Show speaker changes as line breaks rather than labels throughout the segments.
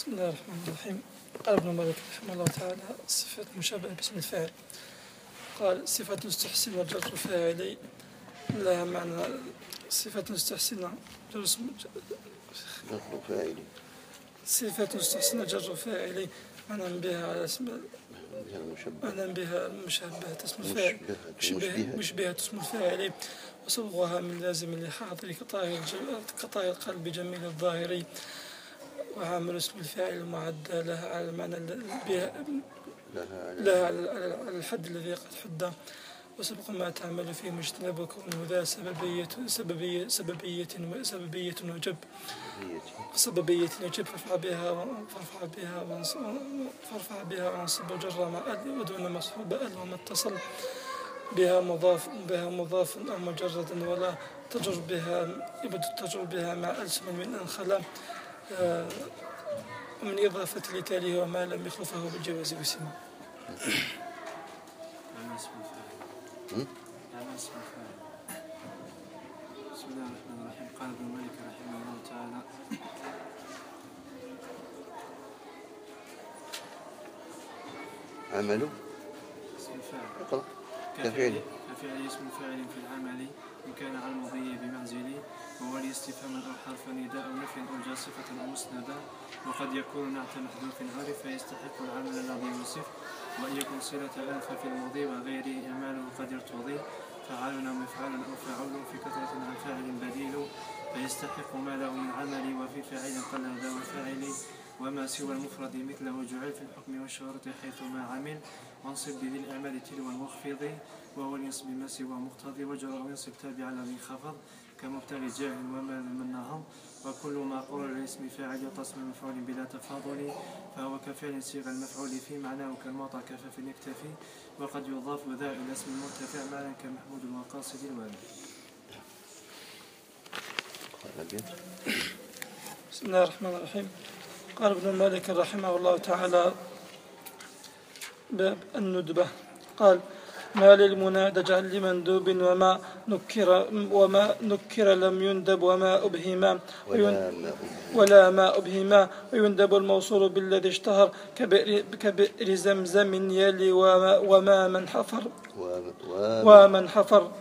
بسم الله الرحمن الرحيم. قال ابن مالك رحمه الله تعالى: صفة مشابهة باسم الفاعل. قال: صفة تستحسن جر فاعلي لها معنى. صفة تستحسن جر
فاعلي،
صفة تستحسن جر فاعلي معنى بها على اسم، معنى بها المشابهة اسم الفاعل، مشبهة اسم الفاعل، وصبغها من لازم لحاضر كطاهر القلب جميل الظاهري. وعامل اسم الفاعل معدى لها على المعنى لها على الحد الذي قد حد. وسبق ما تعمل فيه مجتنب كونه ذا سببية وجب فارفع بها وانصب وجر مع ال ودون مصحوب ال وما اتصل بها مضاف أو مجرد، ولا تجر بها مع ألسم من أنخلا ومن إضافة لتاليه وما لم يخلفه بالجواز وسمه.
بسم الله الرحمن الرحيم. قال ابن مالك رحمه الله تعالى:
عمله
اسم الفاعل
كفعل
اسم الفاعل في العمل إن كان على المضي بمنزله، وولي استفهاما أو حرف نداء أو نفي أو جاء صفة أو مسندا، وقد يكون نعت محذوف عارف فيستحق العمل الذي يوصف، وأن يكون صلة ألف في الماضي وغيره أعماله قد يرتضي، فعال أو مفعال أو فعول في كثرة عن فاعل بديل، فيستحق ما له من عمل، وفي فاعل قل ذا وفاعل، وما سوى المفرد مثله جعل في الحكم والشهرة حيث ما عمل، وانصب بذي الأعمال تلو المخفض، وهو ينصب ما سوى مقتضي، وجر وينصب تابع الذي خفض كمبتغي جاهل وما من نهض. وكل ما قول لاسم فاعل يتصم مفعول بلا تفاضل، فهو كفعل صيغ المفعول في معناه كالمعطى كفاف يكتفي، وقد يضاف ذا إلى اسم المرتفع معنى كمحمود وقاصد الوالد.
بسم الله الرحمن الرحيم. قال ابن مالك رحمه الله تعالى: باب الندبة. قال: ما للمنادى اجعل لمندوب وما نكر لم يندب وما أبهما ولا ما أبهما، ويندب الموصول بالذي اشتهر كبئر زمزم يلي وما من حفر ومن حفر.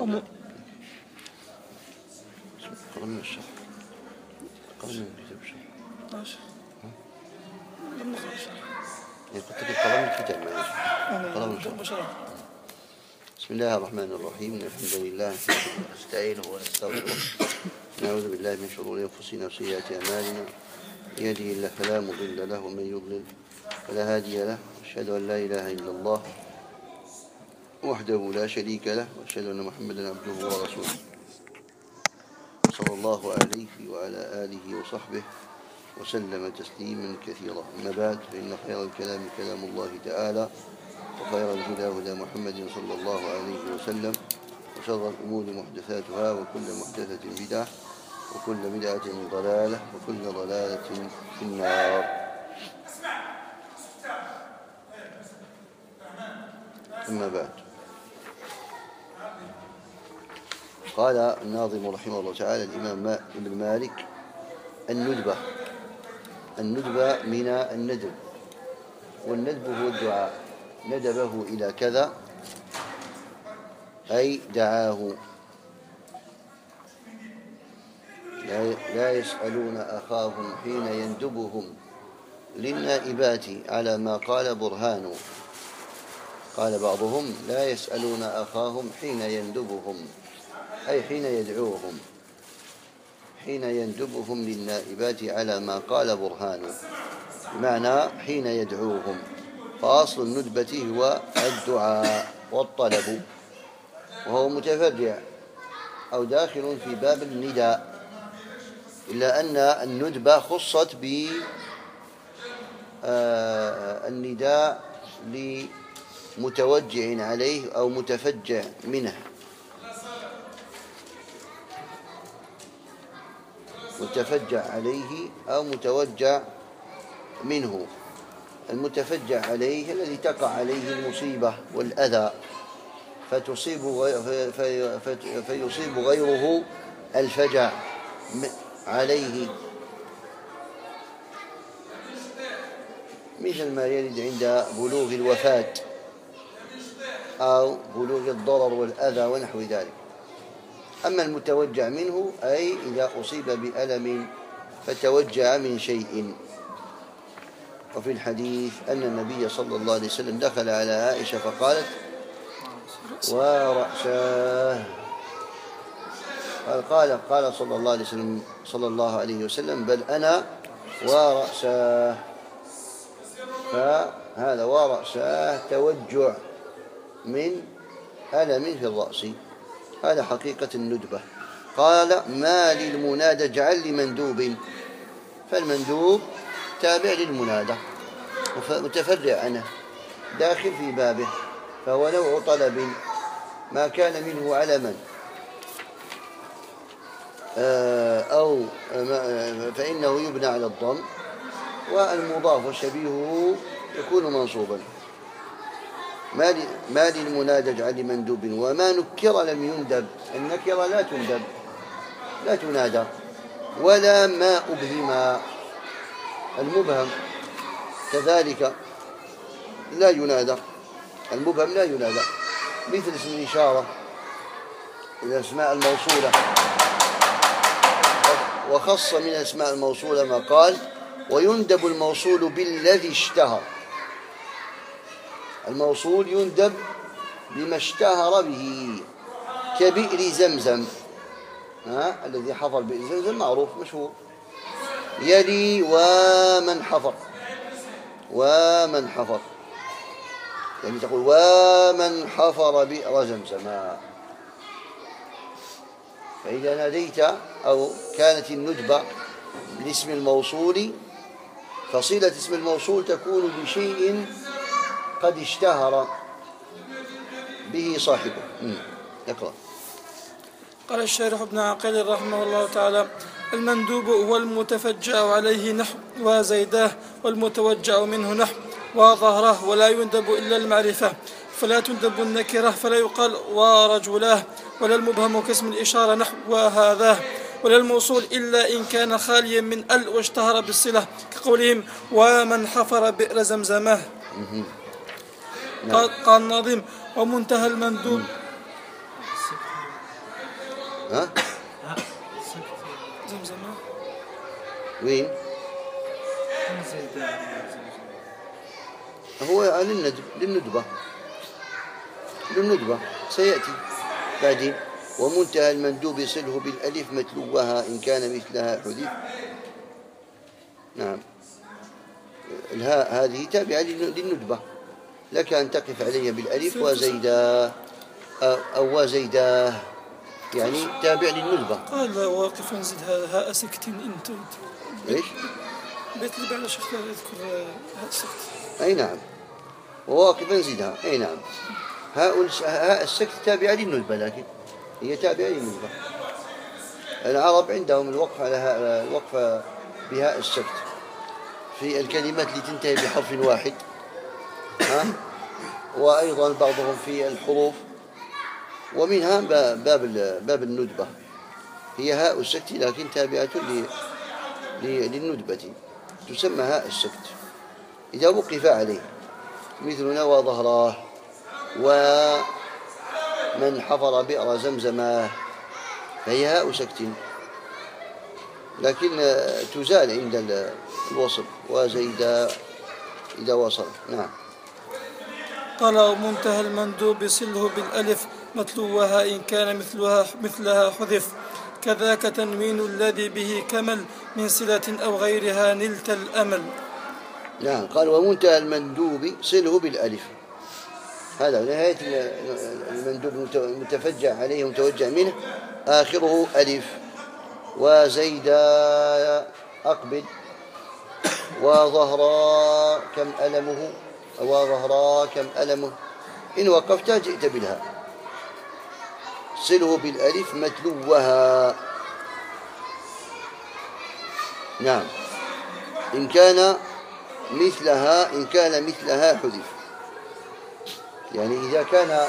بسم الله الرحمن الرحيم. الحمد لله نستعينه ونستغفره، نعوذ بالله من شرور أنفسنا وسيئات أعمالنا، يهده الله فلا مضل له ومن يضلل فلا هادي له، أشهد أن لا إله إلا الله وحده لا شريك له، وأشهد أن محمدا عبده ورسوله صلى الله عليه وعلى آله وصحبه وسلم تسليما كثيرا. أما بعد، فإن خير الكلام كلام الله تعالى، وخير الهدى هدى محمد صلى الله عليه وسلم، وشر الأمور محدثاتها، وكل محدثة بدعة، وكل بدعة ضلالة، وكل ضلالة في النار. أما بعد، قال الناظم رحمه الله تعالى الإمام ابن مالك: الندبة من الندب، والندب هو الدعاء، ندبه إلى كذا أي دعاه. لا يسألون أخاهم حين يندبهم للنائبات على ما قال برهان. قال بعضهم: لا يسألون أخاهم حين يندبهم، أي حين يدعوهم، حين يندبهم للنائبات على ما قال برهان، بمعنى حين يدعوهم. فأصل الندبة هو الدعاء والطلب، وهو متفرع أو داخل في باب النداء، إلا أن الندبة خصت بالنداء لمتوجع عليه أو متفجع منه، متفجع عليه أو متوجع منه. المتفجع عليه الذي تقع عليه المصيبة والأذى فيصيب غيره الفجع عليه، مثل ما يرد عند بلوغ الوفاة أو بلوغ الضرر والأذى ونحو ذلك. أما المتوجع منه أي إذا أصيب بألم فتوجع من شيء. وفي الحديث أن النبي صلى الله عليه وسلم دخل على عائشة فقالت ورأساه، قال صلى الله عليه وسلم بل أنا ورأساه. فهذا ورأساه توجع من ألم في الرأس، هذا حقيقة الندبة. قال ما للمنادى اجعل لي مندوب، فالمندوب تابع للمنادى متفرع عنه داخل في بابه، فهو نوع طلب ما كان منه علما أو فإنه يبنى على الضم، والمضاف وشبيهه يكون منصوبا. ما للمنادى اجعل لمندوب، وما نكر لم يندب، النكرة لا تندب لا تنادى، ولا ما أبهم، المبهم كذلك لا ينادى، المبهم لا ينادى، مثل اسم الإشارة الأسماء الموصولة. وخص من الأسماء الموصولة ما قال ويندب الموصول بالذي اشتهر، الموصول يندب بما اشتهر به، كبئر زمزم، الذي حفر بئر زمزم معروف مشهور. يلي ومن حفر، ومن حفر يعني تقول ومن حفر بئر زمزم. فإذا ناديت أو كانت الندبة لاسم الموصول، فصيلة اسم الموصول تكون بشيء قد اشتهر به صاحبه. اقرأ.
قال الشارح ابن عقيل رحمه الله تعالى المندوب هو المتفجأ عليه نحو وزيداه، والمتوجع منه نحو وظهره، ولا يندب إلا المعرفة، فلا تندب النكرة فلا يقال ورجلاه، ولا المبهم كاسم الإشارة نحو وهذاه، ولا الموصول إلا إن كان خاليا من ال واشتهر بالصلة، كقولهم ومن حفر بئر زمزمه. قال الناظم ومنتهى المندوب زمزمه
وين هو للندبة سيأتي بعدين. ومنتهى المندوب صله بالألف متلوها إن كان مثلها حذف. نعم، الهاء هذه تابعة للندبة، لك أن تقف عليها بالألف وزيداه أو وزيداه، يعني تابع للندبة.
قال واقفا زد هاء سكت انت
ايش
بيت اللي بعد شيخ يذكر هاء سكت.
اي نعم، وواقفا زدها. اي نعم، هاء السكت تابعة للندبة، لكن هي تابعة للندبة. العرب عندهم الوقف على الوقف بهاء السكت في الكلمات التي تنتهي بحرف واحد، وأيضا بعضهم في الحروف، ومنها باب الندبة هي هاء السكت لكن تابعة للندبة، تسمى هاء السكت إذا وقف عليه، مثل نوى ظهراه ومن حفر بئر زمزماه، فهي هاء سكت لكن تزال عند الوصل وزيد إذا وصل. نعم.
قال منتهى المندوب صله بالألف متلوها إن كان مثلها حذف، كذاك تنوين الذي به كمل من صلة أو غيرها نلت الأمل.
نعم، قال ومنتهى المندوب صله بالألف، هذا نهاية المندوب متفجع عليه متوجع منه آخره ألف. وزيد أقبل، وظهرا كم ألمه، وظهرا كم ألمه، إن وقفت جئت بالهاء. صله بالألف متلوها. نعم، إن كان مثلها حذف، يعني إذا كان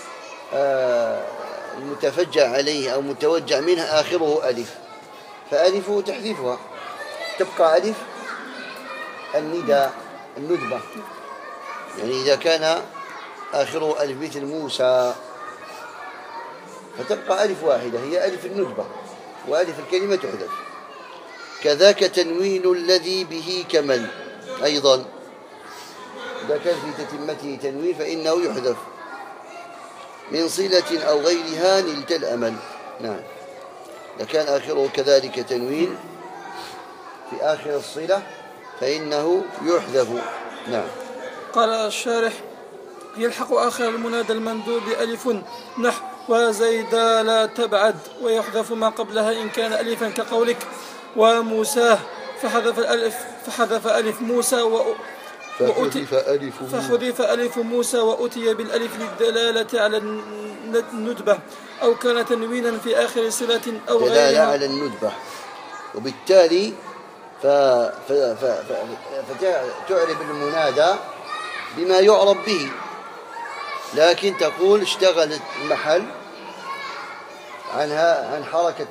المتفجع عليه أو متوجع منه آخره ألف، فألفه تحذفها، تبقى ألف النداء الندبة، يعني إذا كان آخره ألف مثل موسى فتبقى ألف واحدة هي ألف الندبة، وألف الكلمة تحذف. كذاك تنوين الذي به كمل، أيضا إذا كان في تتمته تنوين فإنه يحذف من صلة أو غيرها نلت الأمل. نعم، إذا كان آخره كذلك تنوين في آخر الصلة فإنه يحذف. نعم.
قال الشارح: يلحق آخر المنادى المندوب ألف نحو وزيدا لا تبعد، ويحذف ما قبلها إن كان ألفا كقولك وموساه، فحذف ألف موسى فحذف ألف موسى وأتي بالألف للدلالة على الندبة، أو كان تنوينا في آخر صلة أو غيرها
دلالة على الندبة، وبالتالي فتعرب المنادى بما يعرب به، لكن تقول اشتغل المحل عن حركة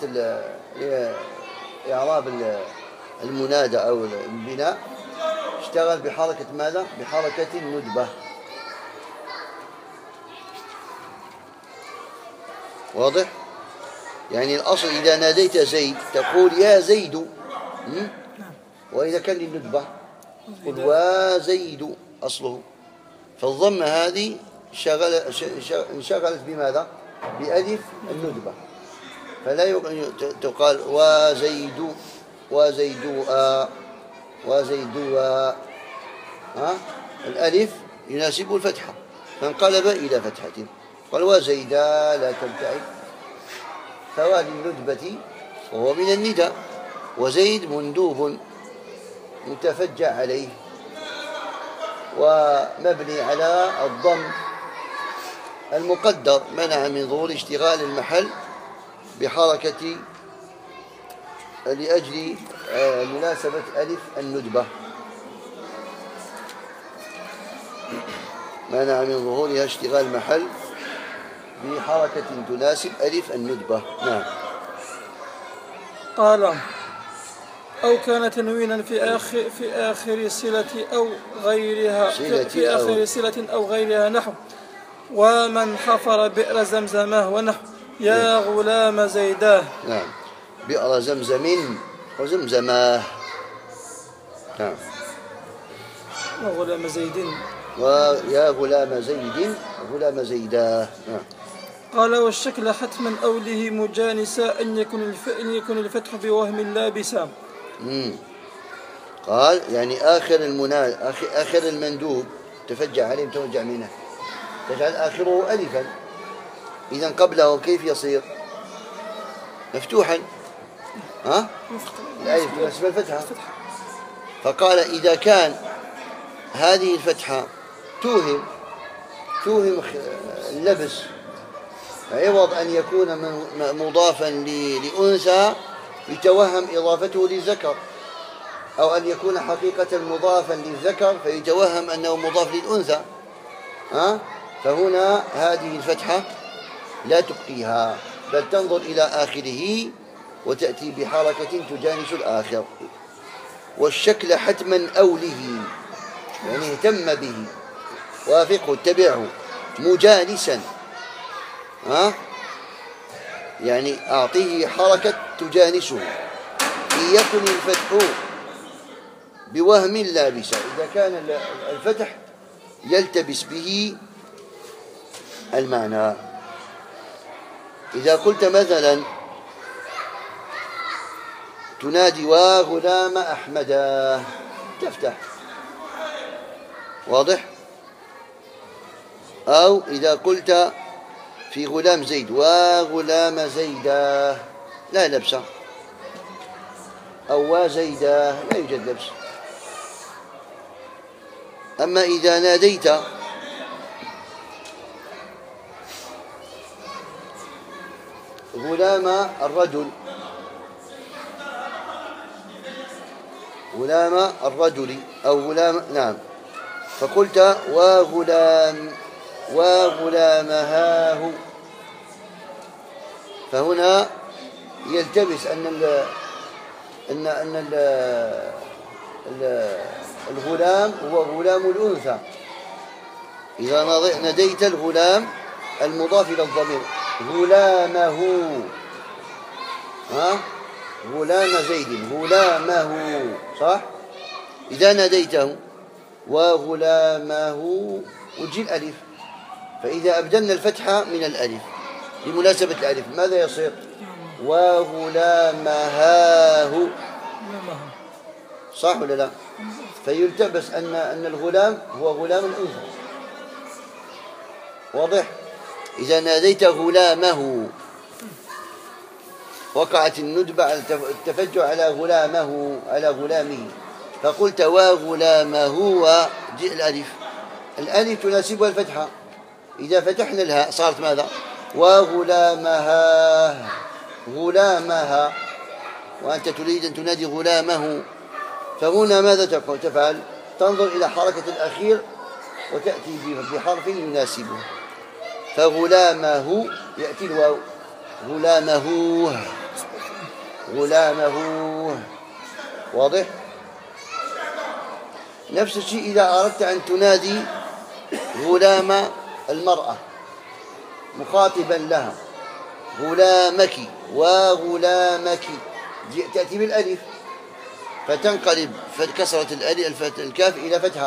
إعراب المنادى أو البناء، اشتغل بحركة ماذا؟ بحركة الندبة. واضح؟ يعني الأصل إذا ناديت زيد تقول يا زيد، وإذا كان للندبة قل وزيد أصله، فالضمة هذه انشغلت بماذا؟ بألف الندبة، فلا تقال وزيدوا الألف يناسب الفتحة فانقلب إلى فتحة، قال وزيدا لا تبتعد، فوالي الندبة وهو من الندى، وزيد مندوب متفجع عليه ومبني على الضم المقدر، منع من ظهور اشتغال المحل بحركة لأجل مناسبة ألف الندبة، منع من ظهورها اشتغال المحل بحركة تناسب ألف الندبة. نعم.
قال: أو كان تنوينا في آخر صلة أو غيرها نحو ومن حفر بئر زمزماه، ونحو يا غلام زيداه.
نعم، بئر زمزم وزمزماه. نعم.
وغلام زيد
ويا غلام زيد غلام زيداه. نعم.
قال: والشكل حتما أوله مجانسا أن يكون الفتح بوهم لابسا.
قال يعني آخر المندوب تفجع عليه متوجع منه، تجعل آخره ألفا، إذا قبله كيف يصير؟ مفتوحا، الألف تناسب الفتحة، فقال إذا كان هذه الفتحة توهم اللبس، عوض أن يكون مضافا لأنثى يتوهم إضافته للذكر، أو أن يكون حقيقة مضافا للذكر فيتوهم أنه مضاف للأنثى، فهنا هذه الفتحة لا تبقيها، بل تنظر إلى آخره وتأتي بحركة تجانس الآخر. والشكل حتما أوله، يعني اهتم به، وافقه اتبعه، مجانسا، يعني أعطيه حركة تجانسه، إن يكن الفتح بوهم لابسا، إذا كان الفتح يلتبس به المعنى. إذا قلت مثلا تنادي وغلام أحمدا تفتح، واضح؟ أو إذا قلت في غلام زيد وغلام زيدا لا لبس، أو وزيدا لا يوجد لبس. أما إذا ناديت غلام الرجل أو غلام، نعم، فقلت وغلامهاه، فهنا يلتبس أن الغلام الغلام هو غلام الأنثى. إذا ناديت الغلام المضاف إلى الضمير غلامه، غلام زيد غلامه، صح؟ إذا ناديته وغلامه وتجي الألف، فإذا أبدلنا الفتحة من الألف لمناسبة الألف ماذا يصير؟ وغلامهاه، صح ولا لا؟ فيلتبس أن الغلام هو غلام الأنثى. واضح؟ إذا ناديت غلامه وقعت الندبة على التفجع على غلامه على غلامه، فقلت وغلامه وجاء الألف، الألف تناسبها الفتحة، إذا فتحنا الهاء صارت ماذا؟ وغلامها، غلامها، وأنت تريد أن تنادي غلامه، فهنا ماذا تفعل؟ تنظر إلى حركة الأخير وتأتي بحرف يناسبه، فغلامه يأتي الواو، غلامه غلامه. واضح؟ نفس الشيء إذا أردت أن تنادي غلام المرأة مخاطبا لها، غلامك وغلامك، تأتي بالألف فتنقلب كسرة الكاف إلى فتحة،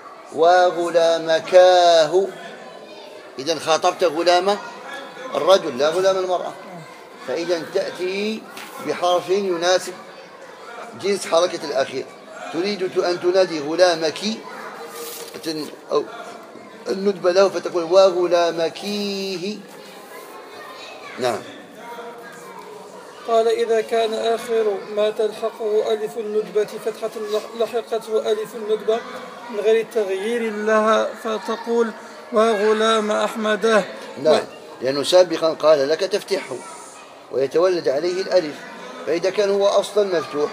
وغلامكاه، إذا خاطبت غلام الرجل لا غلام المرأة، فإذا تأتي بحرف يناسب جنس حركة الأخير. تريد أن تنادي غلامك أو الندبة له فتقول وغلامكيه. نعم.
قال إذا كان آخر ما تلحقه ألف الندبة فتحة لحقته ألف الندبة من غير تغيير لها فتقول وغلام أحمده.
نعم، لأنه سابقا قال لك تفتحه ويتولد عليه الألف، فإذا كان هو أصلا مفتوح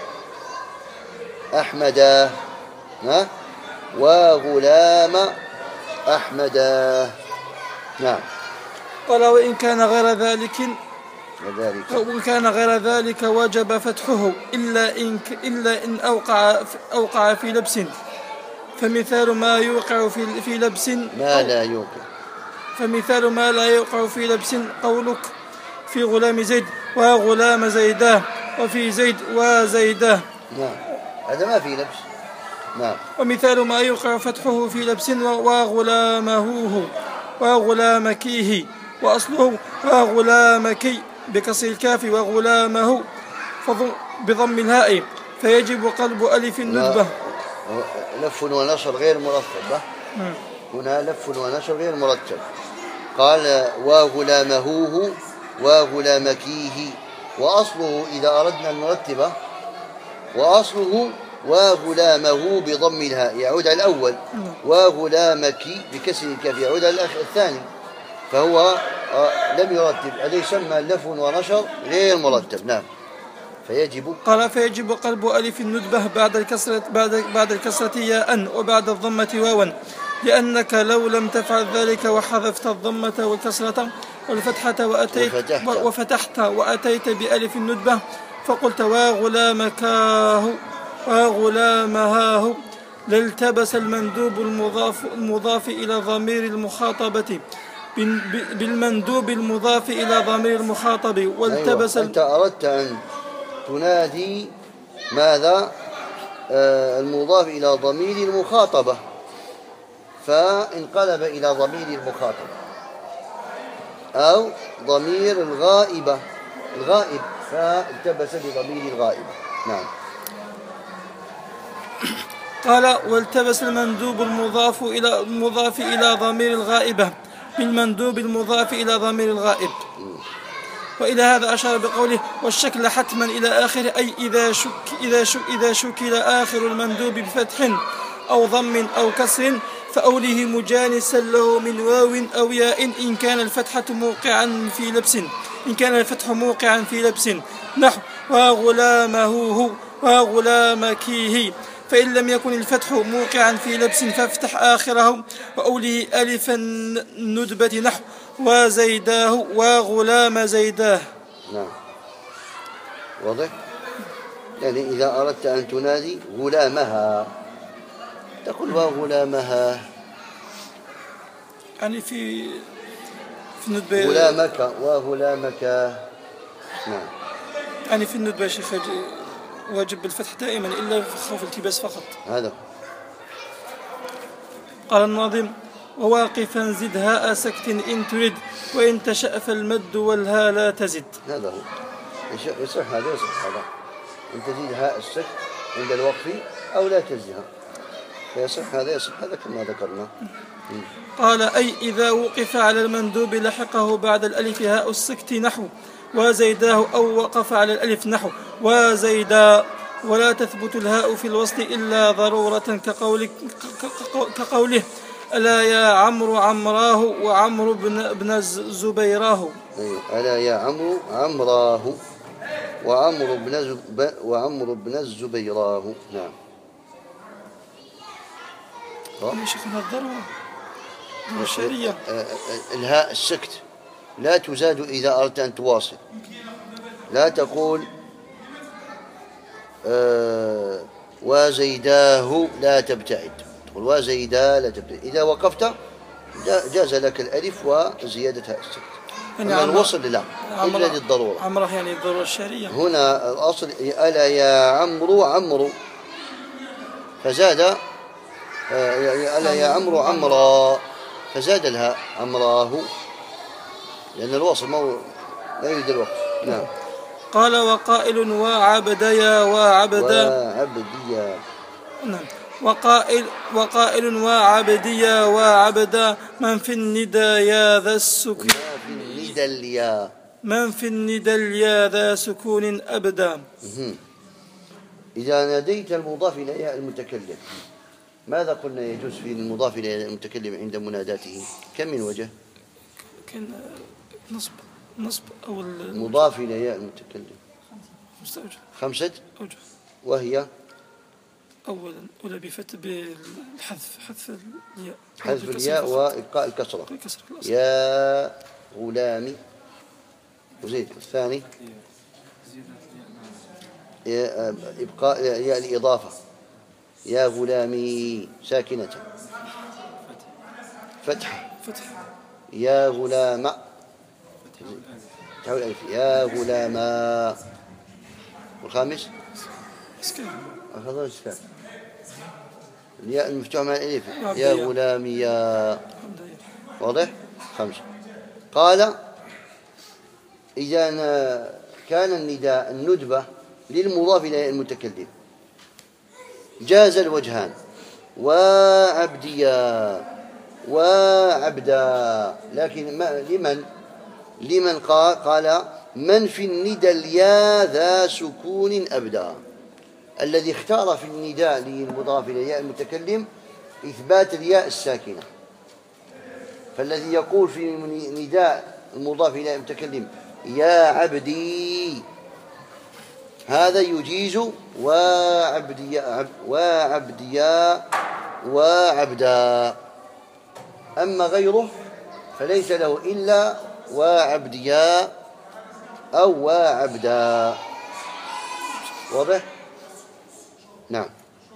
أحمده وغلام أحمده. نعم.
قال وإن كان غير ذلك وجب فتحه إلا إن أوقع في لبس، فمثال ما يوقع في لبس
ما لا يوقع،
فمثال ما لا يوقع في لبس قولك في غلام زيد وغلام زيداه، وفي زيد وزيداه.
نعم، هذا ما في لبس. نعم.
ومثال ما يوقع فتحه في لبس وغلامه وغلامكيه، وأصله وغلامكي بكسر الكاف وغلامه بضم الهاء، فيجب قلب ألف الندبة.
لف ونشر غير مرتب. هنا لف ونشر غير مرتب. قال وغلامه وغلامكيه، وأصله إذا أردنا أن نرتبه وأصله وغلامه بضم الهاء يعود على الأول، وغلامك بكسر الكاف يعود على الثاني، فهو لم يرتب، هذا يسمى لف ونشر غير مرتب. نعم.
فيجب قلب ألف الندبة بعد الكسرة ياء وبعد الضمة واوا، لأنك لو لم تفعل ذلك وحذفت الضمة والكسرة والفتحة وفتحت وأتيت بألف الندبة فقلت وغلامكاه وغلامهاه، لالتبس المندوب المضاف إلى ضمير المخاطبة بالمندوب المضاف إلى ضمير المخاطب، والتبس.
أنت أردت أن تنادي ماذا؟ المضاف إلى ضمير المخاطبة، فانقلب إلى ضمير المخاطبة أو ضمير الغائب فالتبس بضمير الغائبة. نعم.
قال والتبس المندوب المضاف إلى ضمير الغائبة بالمندوب المضاف إلى ضمير الغائب. وإلى هذا أشار بقوله والشكل حتما إلى آخره، أي إذا شكل آخر المندوب بفتح أو ضم أو كسر فأوله مجانسا له من واو أو ياء إن كان الفتح موقعا في لبس نحو وغلامه وغلامكيه، فإن لم يكن الفتح موقعا في لبس فافتح آخره وأوله ألف الندبة نحو وزيداه وغلام زيداه.
نعم. واضح؟ يعني إذا أردت أن تنادي غلامها تقول وغلامها،
يعني في الندبة
غلامك وغلامك. نعم.
يعني في الندبة يا شيخ واجب بالفتح دائما إلا في خوف التباس فقط.
هذا
قال الناظم: وواقفا زد هاء سكت إن ترد، وإن تشأ فالمد والها لا تزد.
هذا هو يصح هذا يصح هذا، أن تزيد هاء السكت عند الوقف أو لا تزيدها، فيصح هذا يصح هذا كما ذكرنا.
قال: أي إذا وقف على المندوب لحقه بعد الألف هاء السكت نحو وزيداه، أو وقف على الألف نحو وزيدا، ولا تثبت الهاء في الوصل إلا ضرورة كقوله: ألا يا عمرو عمراه وعمرو بن زبيراه.
ألا يا عمرو عمراه وعمرو بن الزبيراه. نعم.
يا شيخنا الضرورة الشرية
الهاء السكت لا تزاد إذا أردت أن تواصل، لا تقول وزيداه لا تبتعد، تقول وزيدا لا تبتعد. إذا وقفت جاز لك الألف وزيادة هاء السكت، أما الوصل لا إلا للضرورة.
عمره يعني الضرورة الشرية.
هنا الأصل ألا يا عمرو عمرو، فزاد ألا يا عمرو عمرا، فزاد الهاء عمراه، لأن الوصل لا يريد الوقف. نعم.
قال: وقائل وعبديا وعبدا.
نعم.
وقائل وعبديا وعبدا، من في الندى يا ذا السكون، من في الندى اليا ذا سكون أبدا.
إذا ناديت المضاف إلى ياء المتكلم، ماذا قلنا يجوز في المضاف إلى المتكلم عند مناداته؟ كم من وجه؟
كان نصب أو
المضاف إلى ياء المتكلم 5
أوجه،
وهي:
أولا بالحذف،
حذف الياء وإبقاء الكسرة، يا غلامي، وزيد. الثاني إبقاء ياء الإضافة، يا غلامي ساكنة، فتح يا غلام، تحول الألف يا غلاما. والخامس أخذ الإسكان، الياء المفتوح مع الألف، يا غلامي يا. واضح؟ 5. قال: إذا كان النداء الندبة للمضاف إلى المتكلم جاز الوجهان، وعبديا وعبدا، لكن لمن قال من في الندى اليا ذا سكون أبدا. الذي اختار في النداء للمضاف إلى ياء المتكلم إثبات الياء الساكنة، فالذي يقول في نداء المضاف إلى المتكلم يا عبدي، هذا يجيز وعبديا وعبدا. أما غيره فليس له إلا وعبديا أو وعبدا. واضح؟ نعم.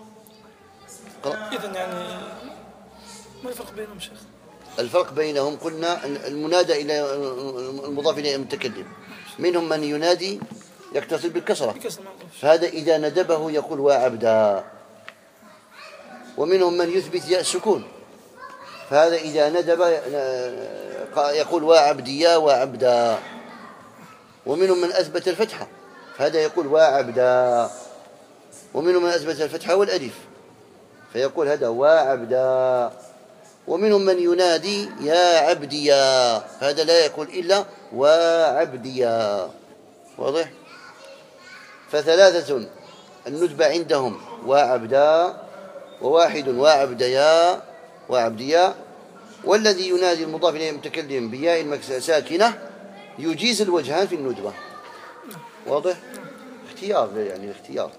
إذن يعني ما الفرق بينهم شيخ؟
الفرق بينهم قلنا المنادى إلى المضاف إلى المتكلم، منهم من ينادي يقتصر بالكسرة، فهذا إذا ندبه يقول وعبدا، ومنهم من يثبت ياء السكون، فهذا إذا ندب يقول وعبديا وعبدا، ومنهم من أثبت الفتحة، فهذا يقول وعبدا، ومنهم من أثبت الفتحة والألف فيقول هذا وعبدا، ومنهم من ينادي يا عبديا، فهذا لا يقول إلا وعبديا. واضح؟ فثلاثة الندبة عندهم وعبدا، وواحد وعبديا، والذي ينادي المضاف إليه المتكلم بياء ساكنة يجيز الوجهان في الندبة. واضح؟ اختيار، يعني اختيار.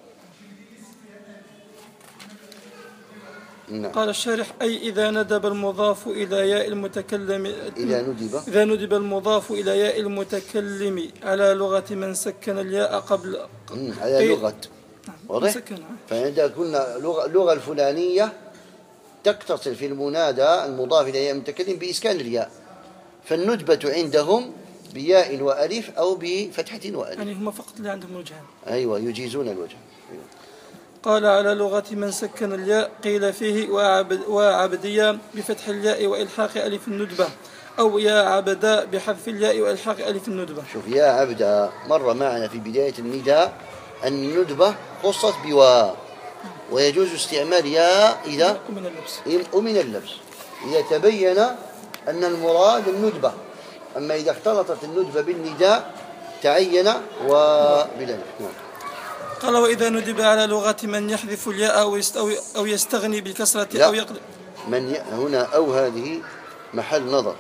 قال الشارح: أي إذا ندب المضاف إلى ياء المتكلم، إذا ندب المضاف إلى ياء المتكلم على لغة من سكن الياء قبل
على لغة. واضح؟ فعندما قلنا اللغة الفلانية تقتصر في المنادى المضاف إلى ياء المتكلم بإسكان الياء، فالندبة عندهم بياء وألف أو بفتحة وألف.
يعني هم فقط اللي عندهم وجهان.
أيوة يجيزون الوجه. أيوة.
قال على لغة من سكن الياء قيل فيه وعبدية بفتح الياء وإلحاق ألف الندبة، أو يا عبدا بحذف الياء وإلحاق ألف الندبة.
شوف يا عبدا مر معنا في بداية النداء أن الندبة خصت بواو، ويجوز استعمال ياء إذا أمن اللبس، إذا تبين أن المراد الندبة. أما إذا اختلطت الندبة بالنداء تعين وبالألف.
قال وإذا ندب على لغة من يحذف الياء أو يستغني بالكسرة أو يقلب
هنا أو هذه محل نظر.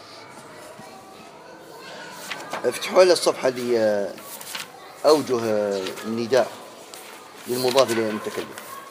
افتحوا على الصفحة اللي أوجه النداء للمضاف إلى المتكلم.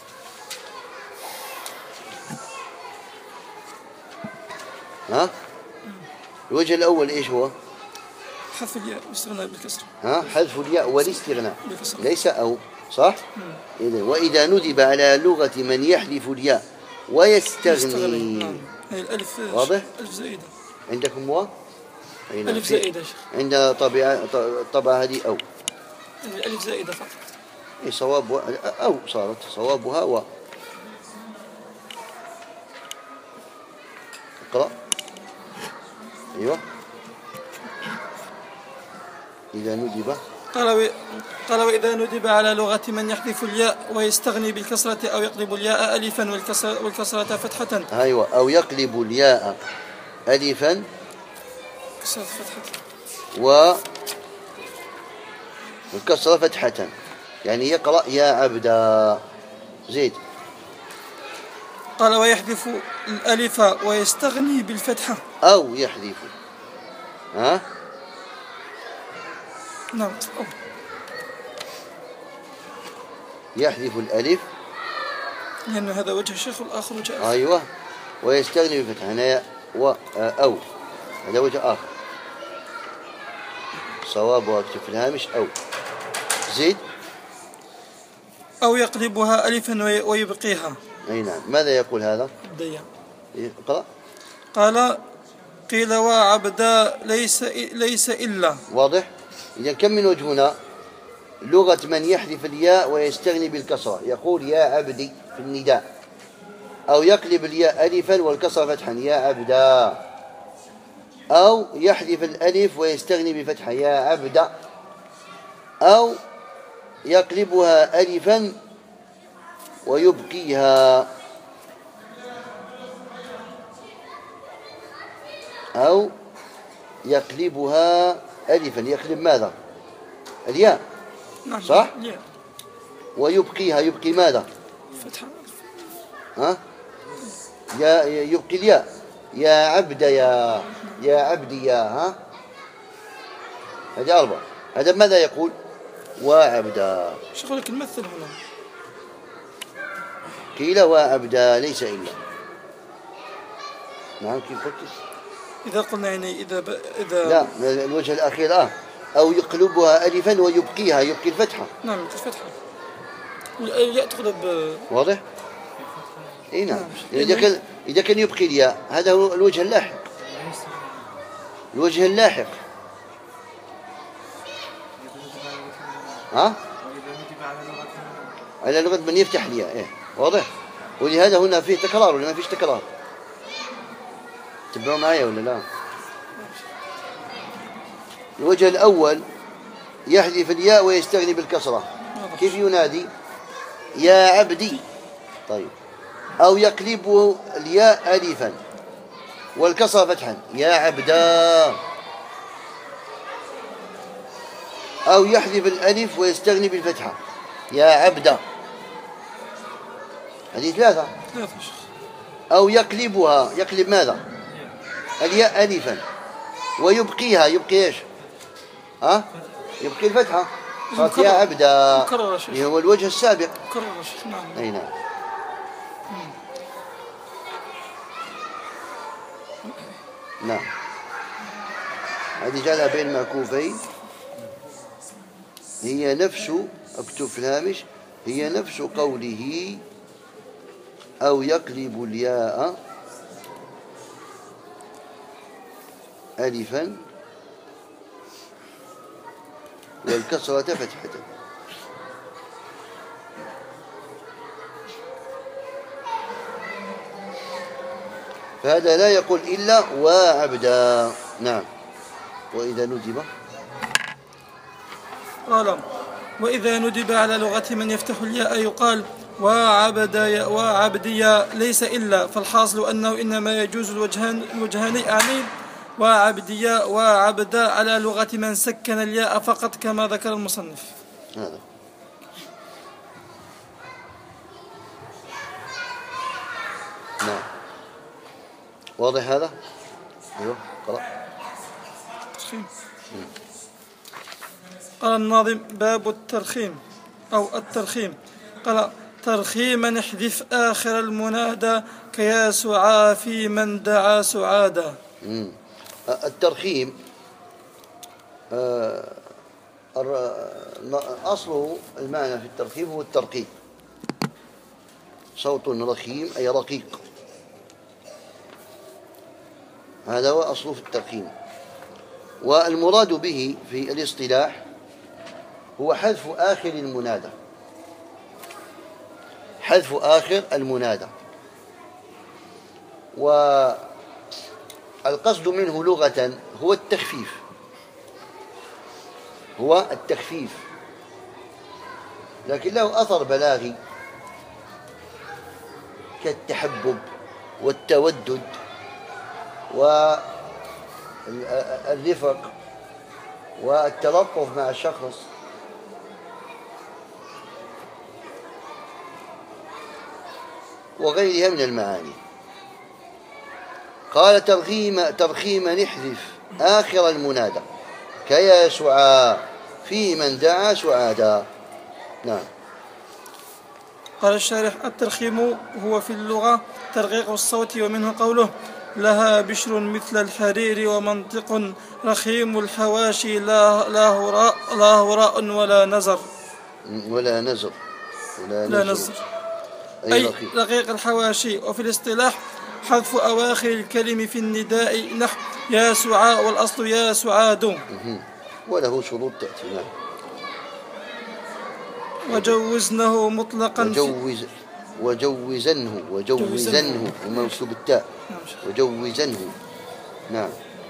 ها؟ الوجه الأول إيش هو؟
حذف الياء والاستغناء بالكسر.
حذف الياء والاستغناء ليس أو، صح؟ وإذا ندب على لغة من يحذف الياء ويستغني.
الألف
واضح؟
ألف زائدة
عندكم و؟
ألف زائدة شيخ.
عند طبعة هذه أو.
الألف زائدة فقط.
صواب أو صارت صوابها و. اقرأ. أيوه. إذا ندب
قال وإذا ندب على لغة من يحذف الياء ويستغني بالكسرة أو يقلب الياء ألفا والكسرة فتحة.
أيوة، أو يقلب الياء ألفا
كسرة فتحة
والكسرة فتحة، يعني يقرأ يا عبدا. زيد.
قال ويحذف الألف ويستغني بالفتحة
أو يحذف. ها؟
نعم.
يحذف الألف
لأن هذا وجه الشيخ والآخر وجه آخر.
أيوة، ويستغني بالفتحة هنا أو هذا وجه آخر. صواب واكتب في الهامش أو. زيد.
أو يقلبها ألفا ويبقيها.
أي نعم. ماذا يقول هذا؟
الديان.
اقرأ.
قال قيل وعبدا ليس إلا.
واضح؟ إذا كم من وجه هنا؟ لغة من يحذف الياء ويستغني بالكسرة، يقول يا عبدي في النداء، أو يقلب الياء ألفا والكسرة فتحا يا عبدا، أو يحذف الألف ويستغني بفتحة يا عبدا، أو يقلبها ألفا ويبقيها، أو يقلبها ألفا. يقلب ماذا؟ الياء، صح؟ ويبقيها، يبقي ماذا؟
فتحة.
ها؟ يبقي الياء يا عبد يا عبدي يا. ها؟ هذه أربعة. هذا ماذا يقول؟ وعبدا.
شو يقول لك نمثل هنا؟
قيل وعبدا ليس إلا. نعم كيف قلت؟
إذا قلنا يعني إذا
لا، الوجه الأخير أو يقلبها ألفا ويبقيها، يبقي الفتحة.
نعم الفتحة. والياء تقلب.
واضح؟ اي نعم. إذا كان يبقي الياء، هذا هو الوجه اللاحق. الوجه اللاحق. ها؟ على لغة من يفتح الياء. إيه واضح؟ ولهذا هنا فيه تكرار ولا ما فيش تكرار؟ تبعوا معي ولا لا؟ الوجه الأول يحذف الياء ويستغني بالكسرة. كيف ينادي؟ يا عبدي. طيب. أو يقلب الياء ألفا والكسرة فتحا يا عبدا، أو يحذف الألف ويستغني بالفتحة يا عبدا. هذه ثلاثة. أو يقلبها، يقلب ماذا؟ الياء ألفا ويبقيها، يبقي إيش؟ ها؟ يبقي الفتحة، صارت يا عبدا. اللي هو الوجه السابق.
نعم.
أي نعم. نعم. هذه جعلها بين معكوفين. هي نفس، اكتب في الهامش، هي نفس قوله أو يقلب الياء ألفا والكسرة فتحة. فهذا لا يقول إلا وعبدا. نعم. وإذا ندب
قال وإذا ندب على لغة من يفتح الياء يقال وعبدي ليس إلا، فالحاصل أنه إنما يجوز الوجهان أعني وعبدي وعبدا على لغة من سكن الياء فقط كما ذكر المصنف.
هذا نعم واضح هذا. أيوه قرأ.
قال الناظم باب الترخيم أو الترخيم. قال ترخيما احذف آخر المنادى كيا سعى في من دعا سعادا.
الترخيم أصله المعنى في الترخيم هو الترقيق، صوت رخيم أي رقيق، هذا هو أصله في الترخيم. والمراد به في الاصطلاح هو حذف آخر المنادى، حذف آخر المنادى. والقصد منه لغة هو التخفيف، هو التخفيف، لكن له أثر بلاغي كالتحبب والتودد والرفق والتلطف مع الشخص. وغيرها من المعاني. قال ترخيما نحذف آخر المنادى كيا سعى في من دعا سعادا. نعم.
قال الشارح الترخيم هو في اللغة ترقيق الصوت، ومنه قوله لها بشر مثل الحرير ومنطق رخيم الحواشي لا هراء ولا نزر.
ولا نزر
أي رقيق الحواشي. وفي الاصطلاح حذف أواخر الكلم في النداء نحو يا سعاء والأصل يا سعاد.
وله شروط تأتي. نعم.
وجوزنه مطلقا
وجوزنه ومنصوب التاء وجوزنه. نعم.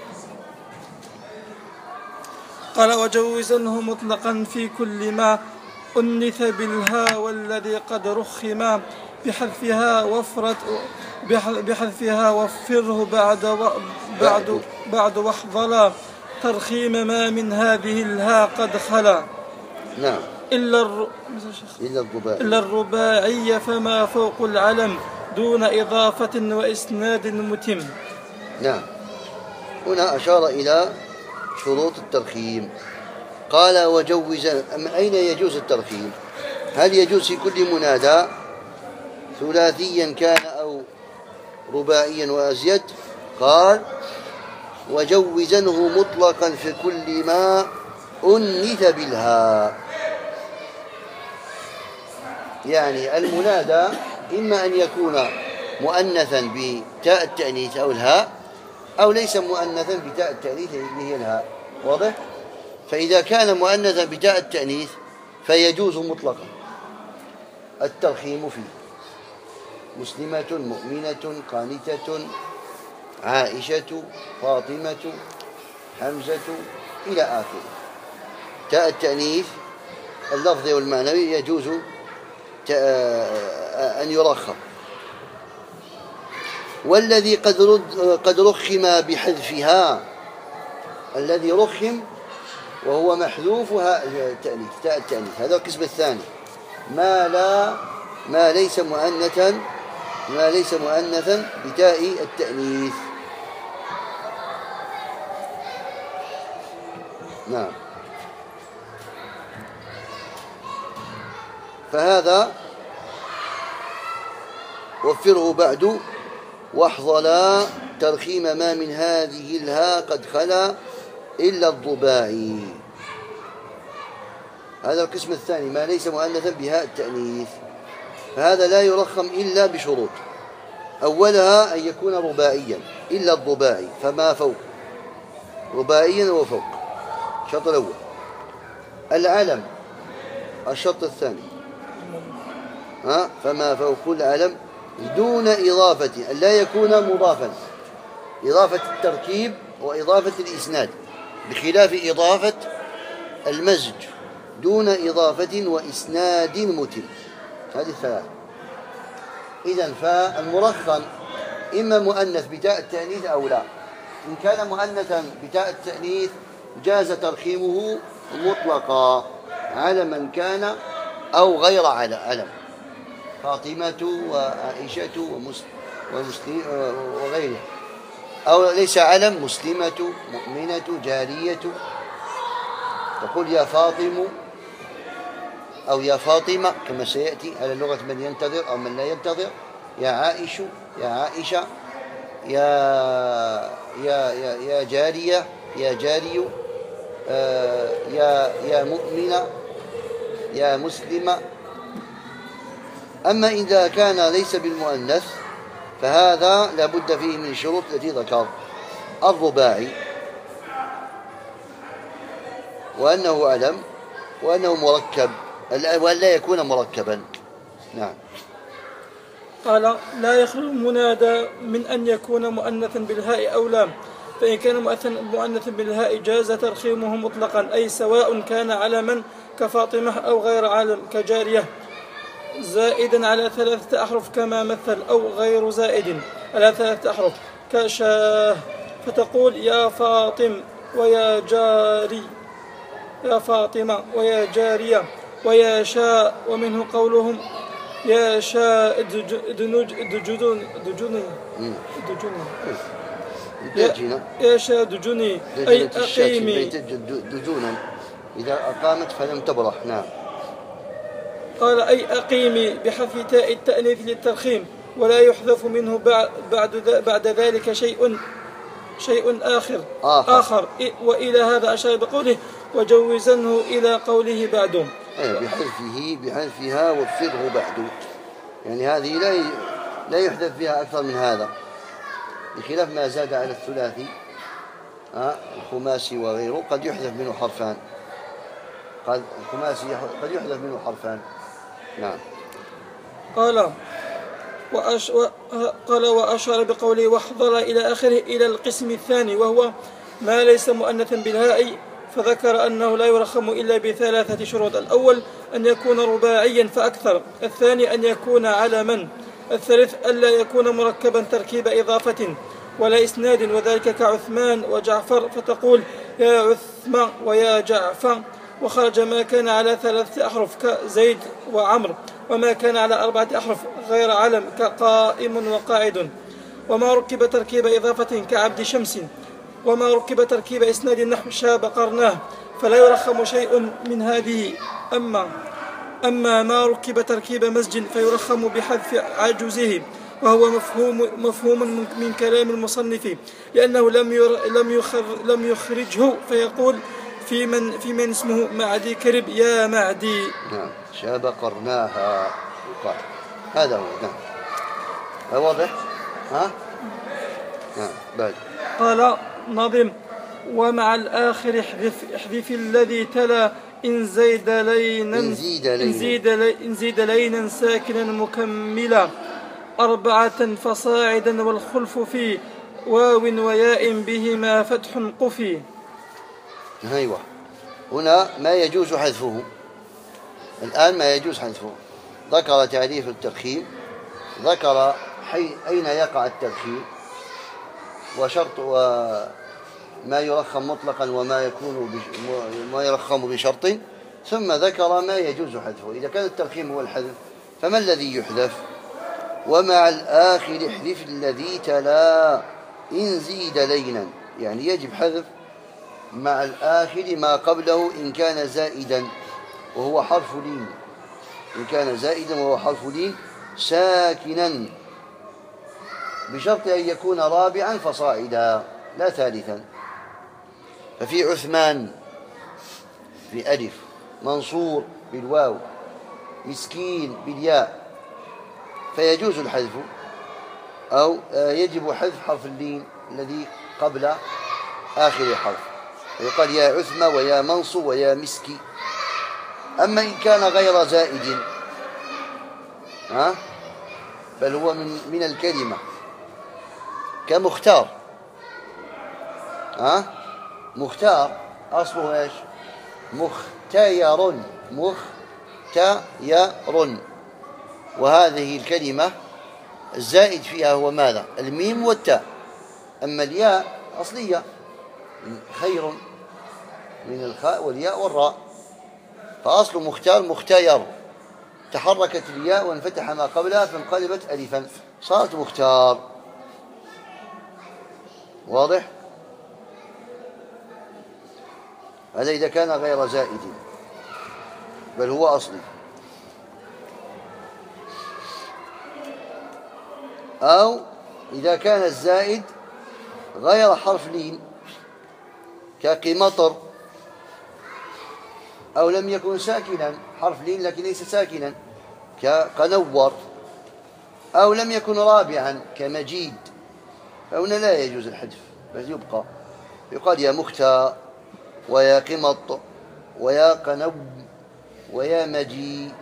قال وجوزنه مطلقا في كل ما أنث بالها والذي قد رخما بحذفها وفره بعد واحضلا ترخيم ما من هذه الها قد خلا.
نعم.
إلا الرباعي فما فوق العلم دون إضافة وإسناد متم.
نعم. هنا أشار إلى شروط الترخيم. قال وجوز. أين يجوز الترخيم؟ هل يجوز في كل منادى ثلاثيا كان أو رباعيا وأزيد؟ قال وجوزنه مطلقا في كل ما أنث بالها. يعني المنادى إما أن يكون مؤنثا بتاء التأنيث أو الهاء، أو ليس مؤنثا بتاء التأنيث اللي هي الهاء. واضح؟ فإذا كان مؤنثا بتاء التأنيث فيجوز مطلقا الترخيم فيه. مسلمة، مؤمنة، قانتة، عائشة، فاطمة، حمزة إلى آخره. تاء التأنيث اللفظي والمعنوي يجوز أن يرخم. والذي قد رخم بحذفها، الذي رخم وهو محذوفها التأنيث تاء التأنيث، هذا القسم الثاني. ما ليس مؤنثا بتاء التأنيث. نعم. فهذا وفره بعد واحظلا ترخيم ما من هذه الها قد خلا إلا الضباعي. هذا القسم الثاني ما ليس مؤنثا بهاء التأنيث، فهذا لا يرخم إلا بشروط. أولها أن يكون رباعيا إلا الرباعي فما فوق، رباعيا وفوق. الشرط الأول. العلم الشرط الثاني فما فوق العلم دون إضافة، أن لا يكون مضافا، إضافة التركيب وإضافة الإسناد، بخلاف إضافة المزج، دون إضافة وإسناد متم. هذه الثلاث. إذن فالمرخم إما مؤنث بتاء التأنيث أو لا. إن كان مؤنثا بتاء التأنيث جاز ترخيمه مطلقا علما كان أو غير علم، فاطمة وعائشة وغيرها، أو ليس علم، مسلمة، مؤمنة، جارية، تقول يا فاطم أو يا فاطمة كما سيأتي على لغة من ينتظر أو من لا ينتظر، يا عائش، يا عائشة، يا جارية، يا جاري، يا مؤمنة، يا مسلمة. أما إذا كان ليس بالمؤنث فهذا لابد فيه من الشروط التي ذكر: الرباعي، وأنه علم، وأنه مركب، وأن لا يكون مركبا. نعم.
قال: لا يخلو المنادى من أن يكون مؤنثا بالهاء أو لام، فإن كان مؤنثا بالهاء جاز ترخيمه مطلقا، أي سواء كان علما كفاطمة أو غير علم كجارية، زائدا على 3 أحرف كما مثل، أو غير زائد على 3 أحرف كشاه، فتقول يا فاطم ويا جاري، يا فاطمة ويا جارية ويا شاء. ومنه قولهم يا شاء دجوني، يا شاء دجوني، أي أقيمي
دجونا إذا أقامت فلم تبرح. نعم.
قال: أي أقيمي بحذف تاء التأنيث للترخيم، ولا يحذف منه بعد ذلك شيء آخر. وإلى هذا أشار بقوله وجوزنه إلى قوله بعده
بحذفها وفره بعده، يعني هذه لا يحذف فيها أكثر من هذا، بخلاف ما زاد على الثلاثي الخماسي وغيره قد يحذف منه حرفان، الخماسي قد يحذف منه حرفان. نعم.
قال وأشار بقوله واحضر إلى آخره إلى القسم الثاني، وهو ما ليس مؤنثا بالهاء، فذكر أنه لا يرخم إلا ب3 شروط: الأول أن يكون رباعيا فأكثر، الثاني أن يكون علما، الثالث ألا يكون مركبا تركيب إضافة ولا إسناد، وذلك كعثمان وجعفر، فتقول يا عثمان ويا جعفر. وخرج ما كان على 3 أحرف كزيد وعمر، وما كان على 4 أحرف غير علم كقائم وقاعد. وما ركب تركيب إضافة كعبد شمس، وما ركب تركيب إسناد النحو شاب قرناه، فلا يرخم شيء من هذه. أما ما ركب تركيب مسج فيرخم بحذف عجزه، وهو مفهوم من كلام المصنف، لأنه لم يخرجه، فيقول في من اسمه معدي كرب يا معدي.
نعم. شاب قرناها يقال. هذا هو. نعم. واضح؟ نعم. بعد
قال نظم: ومع الآخر احذف الذي تلا إن زيد لينا ساكنا مكملا 4 فصاعدا، والخلف في واو وياء بهما فتح قفي.
أيوة. هنا ما يجوز حذفه، الآن ما يجوز حذفه. ذكر تعريف الترخيم، ذكر أين يقع الترخيم، وشرط وما يرخم مطلقا وما يرخم بشرط، ثم ذكر ما يجوز حذفه. إذا كان الترخيم هو الحذف فما الذي يحذف؟ ومع الآخر احذف الذي تلا إن زيد لينا، يعني يجب حذف مع الآخر ما قبله إن كان زائدا وهو حرف لين، إن كان زائدا وهو حرف لين ساكنا، بشرط أن يكون رابعا فصاعدا لا ثالثا. ففي عثمان بألف، منصور بالواو، مسكين بالياء، فيجوز الحذف أو يجب حذف حرف اللين الذي قبل آخر حرف، يقال يا عثمة ويا منصو ويا مسكي. أما إن كان غير زائد بل هو من الكلمة كمختار. مختار أصله إيش؟ مختير، مختير، وهذه الكلمة الزائد فيها هو ماذا؟ الميم والتاء. أما الياء أصلية خير من الخاء والياء والراء، فأصل مختار مختير، تحركت الياء وانفتح ما قبلها فانقلبت ألفا صارت مختار. واضح؟ هذا إذا كان غير زائد بل هو أصلي. أو إذا كان الزائد غير حرف لين كقمطر، أو لم يكن ساكنا، حرف لين لكن ليس ساكنا كقنور، أو لم يكن رابعا كمجيد، فهنا لا يجوز الحذف بل يبقى، يقال يا مختار ويا قمط ويا قنو ويا مجي.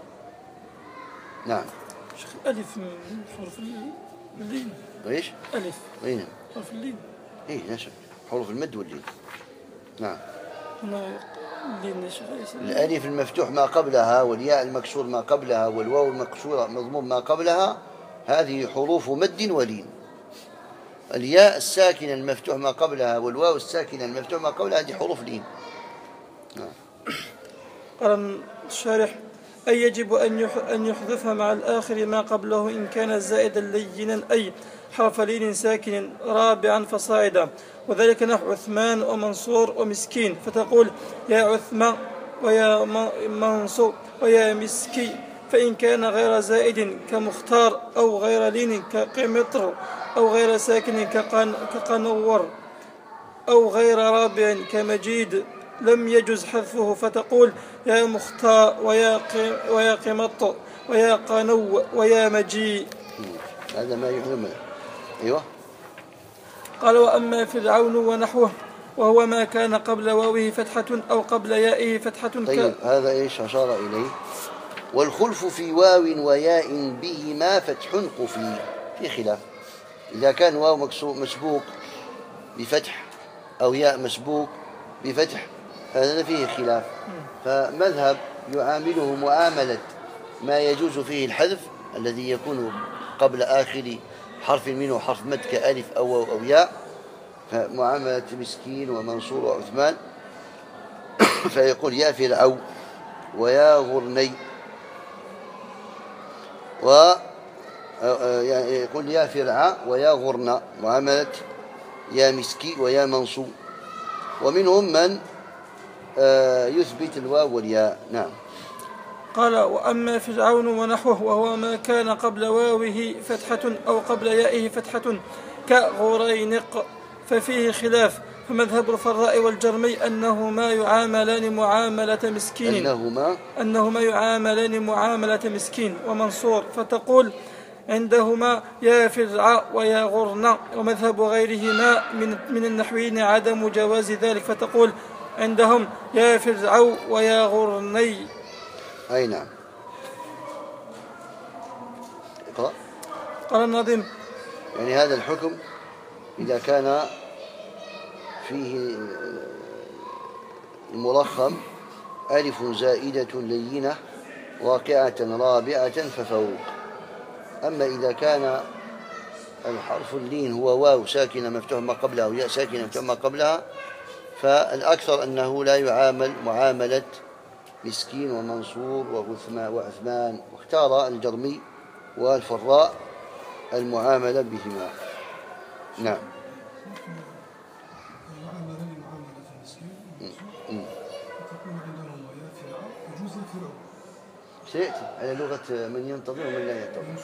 نعم.
ألف من حروف اللين.
ايش؟
ألف.
اين؟
حرف اللين.
اي لا شك، حروف المد واللين. نعم.
هنا اللين
الألف المفتوح ما قبلها والياء المكسور ما قبلها والواو المكسورة مضموم ما قبلها، هذه حروف مد ولين. الياء الساكنة المفتوح ما قبلها والواو الساكنة المفتوح ما قبلها هذه حروف لين.
قال الشارح: أي يجب أن يحذفها مع الآخر ما قبله إن كان زائدا لينا، أي حرف لين ساكن رابعا فصاعدا، وذلك نحو عثمان ومنصور ومسكين، فتقول يا عثمان ويا منصور ويا مسكي. فإن كان غير زائد كمختار، أو غير لين كقمطر، أو غير ساكن كقنور، أو غير رابع كمجيد لم يجز حذفه، فتقول يا مختار ويا قمط ويا قنو ويا مجيء.
هذا ما يحرم. أيوة.
قال: وأما فرعون ونحوه وهو ما كان قبل واوه فتحة أو قبل يائه فتحة.
طيب هذا إيش أشار إليه؟ والخلف في واو وياء بهما فتح قفي، في خلاف. إذا كان واو مسبوق بفتح أو ياء مسبوق بفتح هذا فيه خلاف، فمذهب يعامله معاملة ما يجوز فيه الحذف الذي يكون قبل آخر حرف منه حرف مد كألف أو واو أو ياء، فمعاملة مسكين ومنصور وعثمان، فيقول يا فرعون ويا غرني، يقول يا فرعا ويا غرنا، معاملة يا مسكي ويا منصور. ومنهم من يثبت الواو والياء. نعم.
قال: وأما فرعون ونحوه وهو ما كان قبل واوه فتحة أو قبل يائه فتحة كغرينق، ففيه خلاف، فمذهب الفراء والجرمي أنهما يعاملان معاملة مسكين، أنهما يعاملان معاملة مسكين ومنصور، فتقول عندهما يا فرع ويا غرنا. ومذهب غيرهما من النحويين عدم جواز ذلك، فتقول عندهم يا فرع ويا غرني.
أي نعم. اقرأ.
قال الناظم:
يعني هذا الحكم إذا كان فيه المرخم ألف زائدة لينة واقعة رابعة ففوق. أما إذا كان الحرف اللين هو واو ساكنة مفتوح ما قبلها وياء ساكنة مفتوح ما قبلها، فالأكثر أنه لا يعامل معاملة مسكين ومنصور وعثمان، واختار الجرمي والفراء المعاملة بهما. نعم. سيأتي على لغة من ينتظر ومن لا ينتظر.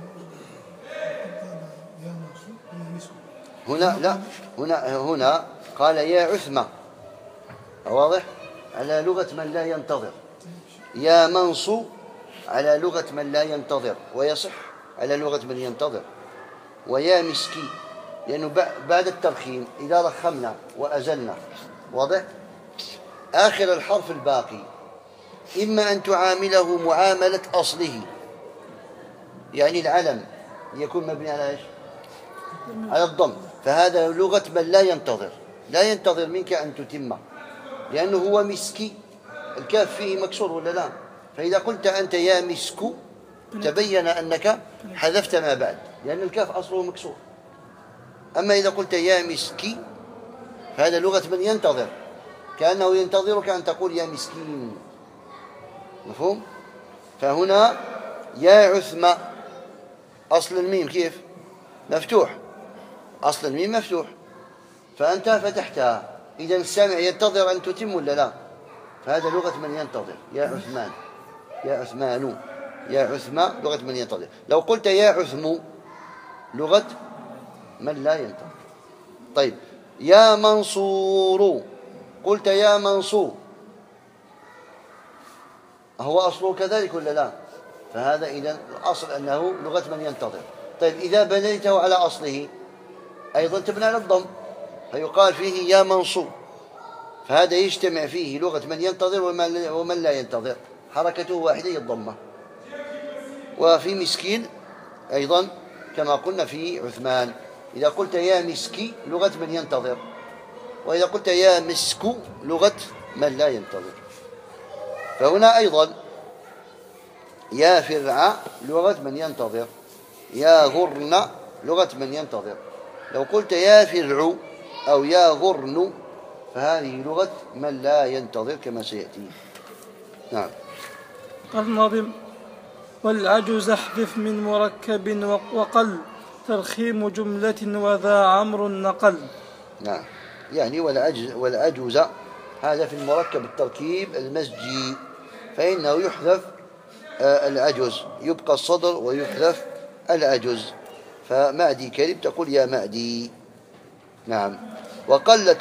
هنا قال يا عثمة، واضح؟ على لغة من لا ينتظر. يا منصو على لغة من لا ينتظر، ويصح على لغة من ينتظر. ويا مسكي، لأنه بعد الترخيم إذا رخمنا وأزلنا، واضح؟ آخر الحرف الباقي إما أن تعامله معاملة أصله، يعني العلم يكون مبني على إيش؟ على الضم، فهذا لغة من لا ينتظر منك أن تتمه، لأنه هو مسكي، الكاف فيه مكسور ولا لا؟ فإذا قلت أنت يا مسكو تبين أنك حذفت ما بعد، لأن الكاف أصله مكسور. أما إذا قلت يا مسكي فهذا لغة من ينتظر، كأنه ينتظرك أن تقول يا مسكين، مفهوم؟ فهنا يا عثمة، أصل الميم كيف؟ مفتوح، أصل الميم مفتوح، فأنت فتحتها، إذا السامع ينتظر أن تتم ولا لا؟ فهذا لغة من ينتظر. يا عثمان، يا عثمان، يا عثمة لغة من ينتظر. لو قلت يا عثم لغة من لا ينتظر. طيب يا منصور، قلت يا منصور، هو أصله كذلك ولا لا؟ فهذا إذن الأصل أنه لغة من ينتظر. طيب إذا بنيته على أصله أيضا تبنى على الضم، فيقال فيه يا منصور، فهذا يجتمع فيه لغة من ينتظر ومن لا ينتظر، حركته واحدة الضمة. وفي مسكين أيضا كما قلنا في عثمان، إذا قلت يا مسكي لغة من ينتظر، وإذا قلت يا مسكو لغة من لا ينتظر. فهنا أيضا يا فرع لغة من ينتظر، يا غرن لغة من ينتظر. لو قلت يا فرع أو يا غرن فهذه لغة من لا ينتظر كما سيأتي. نعم.
قال الناظم: والعجز احذف من مركب وقل ترخيم جملة وذا عمر نقل.
نعم، يعني والعجز هذا في المركب التركيب المزجي، فإنه يحذف العجز، يبقى الصدر ويحذف العجز، فمعدي كريم تقول يا معدي. نعم. وقل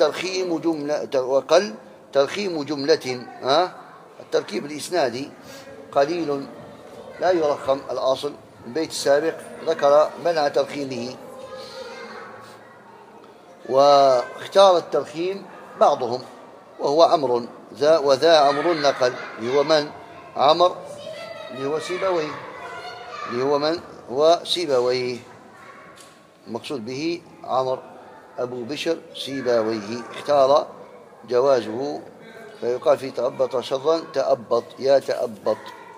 ترخيم جملة، التركيب الإسنادي قليل لا يرخم، الأصل البيت السابق ذكر منع ترخيمه، واختار الترخيم بعضهم وهو عمر، وذا عمر نقل، اللي هو من؟ عمر، اللي هو سيبويه، سيبويه، المقصود به عمر أبو بشر سيبويه، اختار جوازه، فيقال في تأبط شرا تأبط، يا تأبط.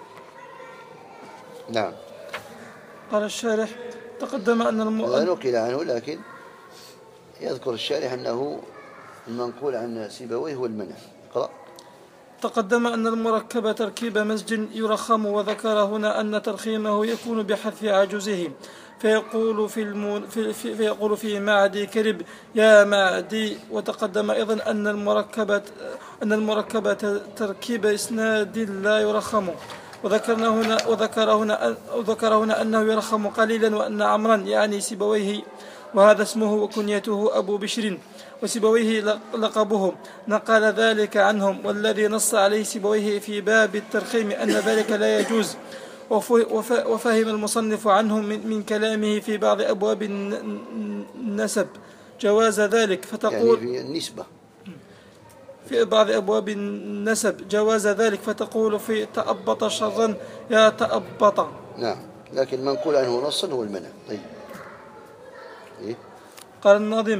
نعم.
قال الشارح: تقدم أن
نقل عنه، لكن يذكر الشارح أنه المنقول عن سيبويه هو المنع. اقرأ.
تقدم أن المركب تركيب مزج يرخم، وذكر هنا أن ترخيمه يكون بحذف عجزه، فيقول في معدي كرب يا معدي. وتقدم أيضا أن المركبة تركيب إسناد لا يرخم، وذكر هنا أنه يرخم قليلا، وأن عمرا يعني سيبويه وهذا اسمه وكنيته أبو بشر، وسيبويه لقبه، نقل ذلك عنهم، والذي نص عليه سيبويه في باب الترخيم أن ذلك لا يجوز. وفهم المصنف عنهم من كلامه في بعض أبواب النسب جواز ذلك، فتقول
يعني في النسبة
في بعض أبواب النسب جواز ذلك، فتقول في تأبط شرا يا تأبط.
نعم، لكن منقول عنه نصا هو المنع. طيب.
قال الناظم: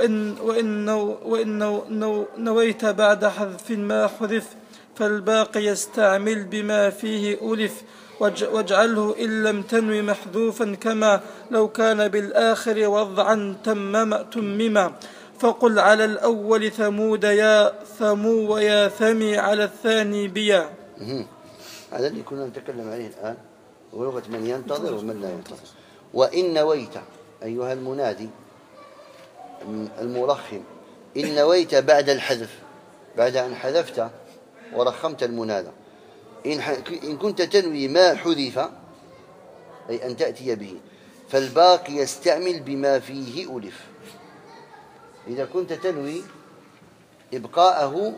وإن نويت بعد حذف ما حذف، فالباقي يستعمل بما فيه ألف، واجعله إن لم تنوي محذوفا، كما لو كان بالآخر وضعا تمما. فقل على الأول ثمود يا ثمو، ويا ثمي على الثاني بيا.
هذا اللي كنا نتكلم عليه الآن، ولغة من ينتظر ومن لا ينتظر. وإن نويت أيها المنادي المرخم، إن نويت بعد الحذف، بعد أن حذفت ورخمت المنادى، إن كنت تنوي ما حذف، أي أن تأتي به، فالباقي يستعمل بما فيه ألف. إذا كنت تنوي إبقاءه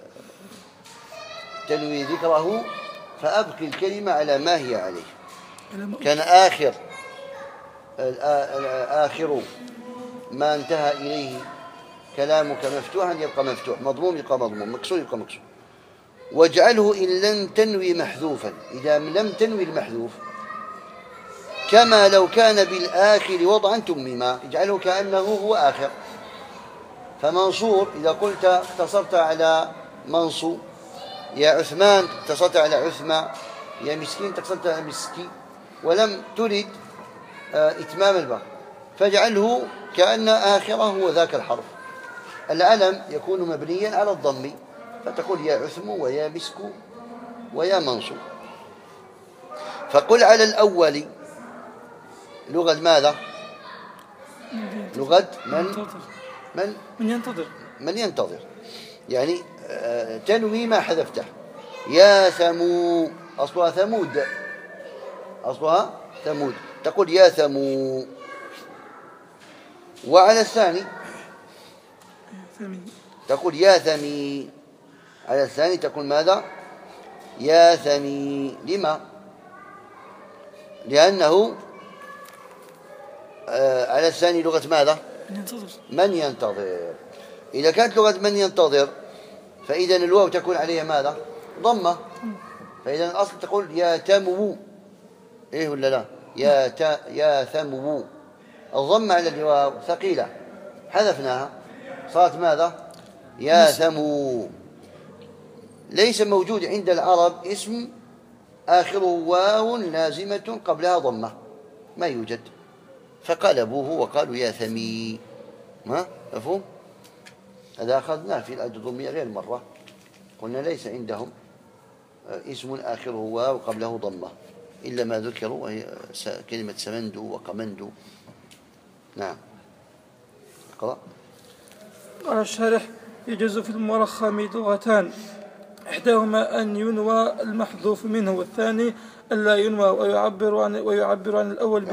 تنوي ذكره، فأبقي الكلمة على ما هي عليه. كان آخر ما انتهى إليه كلامك مفتوحا يبقى مفتوح، مضموم يبقى مضموم، مكسور يبقى مكسور. واجعله إن لم تنوي محذوفا، إذا لم تنوي المحذوف كما لو كان بالآخر وضعا تمما، اجعله كأنه هو آخر. فمنصور إذا قلت اقتصرت على منصور، يا عثمان اقتصرت على عثمان، يا مسكين اقتصرت على مسكين، ولم ترد إتمام الباء، فاجعله كأن آخره هو ذاك الحرف. العلم يكون مبنيا على الضم، فتقول يا عثم ويا مسك ويا منصور. فقل على الأول لغة ماذا؟ لغة من ينتظر، يعني تنوي ما حذفته. يا ثمو، أصلها ثمود، أصلها ثمود، تقول يا ثمو. وعلى الثاني تقول يا ثمي، على الثاني تقول ماذا؟ يا ثمي. لما؟ لأنه على الثاني لغة ماذا؟ من ينتظر. إذا كانت لغة من ينتظر فإذا الواو تكون عليها ماذا؟ ضمة. فإذا الأصل تقول يا تمو، إيه ولا لا؟ يا ثمو، الضمة على الواو ثقيلة، حذفناها صارت ماذا؟ يا ثمو. ليس موجود عند العرب اسم آخره واو لازمة قبلها ضمة، ما يوجد، فقلبوه وقالوا يا ثمي. ما مفهوم؟ هذا أخذناه في الأجضمية غير مرة، قلنا ليس عندهم اسم آخره واو قبله ضمة إلا ما ذكروا، وهي كلمة سمندو وقمندو. نعم. اقرأ.
قال الشارح: يجوز في المرخم لغتان، إحداهما أن ينوى المحذوف منه، والثاني ألا ينوى، ويعبر عن الأول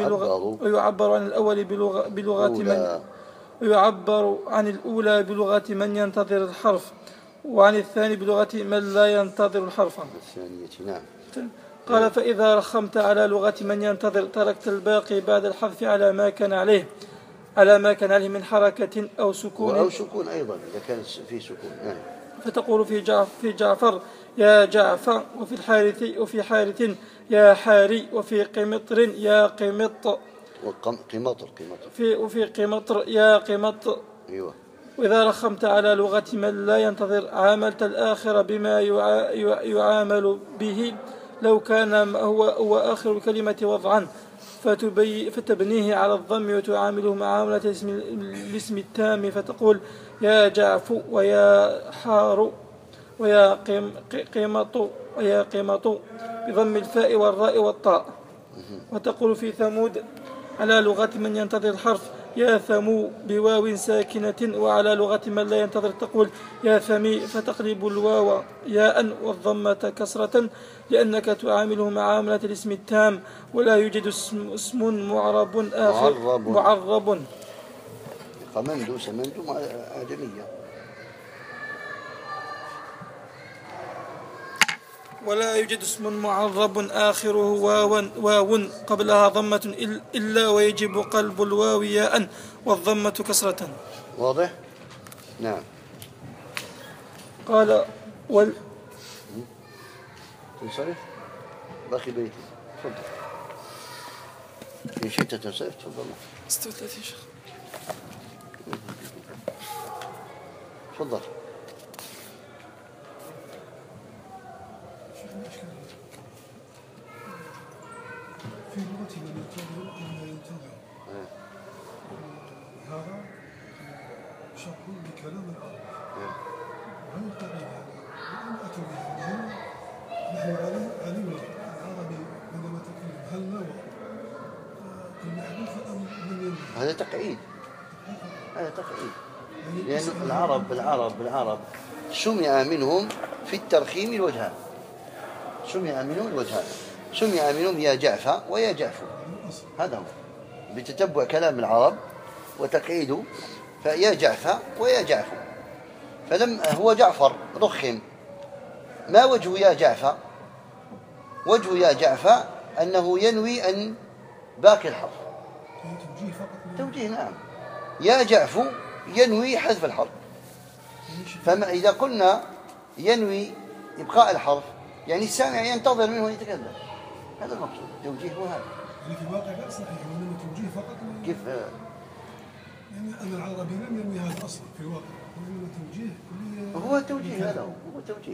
بلغة من ينتظر الحرف، وعن الثاني بلغة من لا ينتظر الحرف.
نعم.
قال: فإذا رخمت على لغة من ينتظر تركت الباقي بعد الحذف على ما كان عليه من حركة أو سكون،
أيضا إذا كان في سكون. نعم.
فتقول في جعفر يا جعفر، وفي حارث يا حاري، وفي قمطر يا قمط، وفي قمطر يا قمط.
أيوة.
وإذا رخمت على لغة من لا ينتظر عاملت الآخر بما يعامل به لو كان هو آخر الكلمة وضعا، فتبنيه على الضم وتعامله معاملة الاسم التام، فتقول يا جعفو ويا حار ويا قمط بضم الفاء والراء والطاء. وتقول في ثمود على لغة من ينتظر الحرف يا ثمو بواو ساكنة، وعلى لغة من لا ينتظر تقول يا ثمي، فتقلب الواو ياء والضمة كسرة، لأنك تعامله معاملة الاسم التام، ولا يوجد اسم معرب آخر معرب.
قمندو سمندو آدمية.
ولا يوجد اسم معرب آخره واو قبلها ضمة إلا ويجب قلب الواو ياء والضمة كسرة.
واضح؟ نعم.
قال
تنصرف؟ باقي بيتي. تفضل. إن شئت تنصرف تفضل.
36 شيخ.
تفضل.
في لغة من ينتظر ولا ينتظر، هذا شرح لكلام العرب، وينتظر هذا وإن أتوا به نحو علم العربي عندما تقول هل نوى المحذوف أم لم ينوى.
هذا تقعيد. لأن العرب سمع منهم في الترخيم الوجهان، سمع منهم يا جعفر ويا جعفو. هذا هو بتتبع كلام العرب وتقعيده، فيا جعفر ويا جعفو. فلم هو جعفر رخم، ما وجه يا جعفر؟ وجه يا جعفر أنه ينوي أن باقي الحرف.
توجيه فقط.
توجيه نعم. يا جعفو ينوي حذف الحرف. فما إذا قلنا ينوي إبقاء الحرف يعني السامع ينتظر منه أن يتكلم، هذا المقصود. التوجيه هو هذا.
يعني في الواقع غير صحيح، وإنما توجيه فقط.
كيف؟
يعني أن العربي لم ينوي هذا أصلا في الواقع، وإنما توجيه كلية.
هو توجيه، هذا هو توجيه.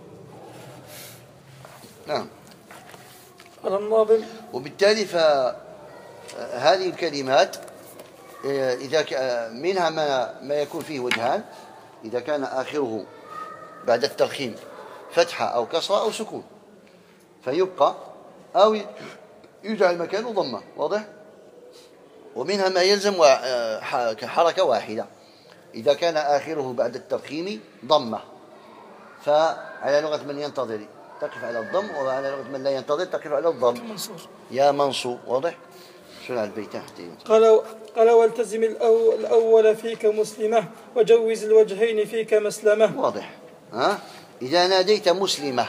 نعم.
قال الناظم:
وبالتالي فهذه الكلمات إذا منها ما يكون فيه وجهان، إذا كان آخره بعد الترخيم فتحة أو كسرة أو سكون فيبقى، أو يجعل مكانه ضمة، واضح؟ ومنها ما يلزم كحركة واحدة، إذا كان آخره بعد الترخيم ضمة فعلى لغة من ينتظر تقف على الضم، وعلى لغة من لا ينتظر تقف على الضم. يا منصوب، واضح؟ شو البيت تحتي؟
قال: والتزم الأول فيك مسلمة، وجوز الوجهين فيك مسلمة.
واضح. إذا ناديت مسلمة،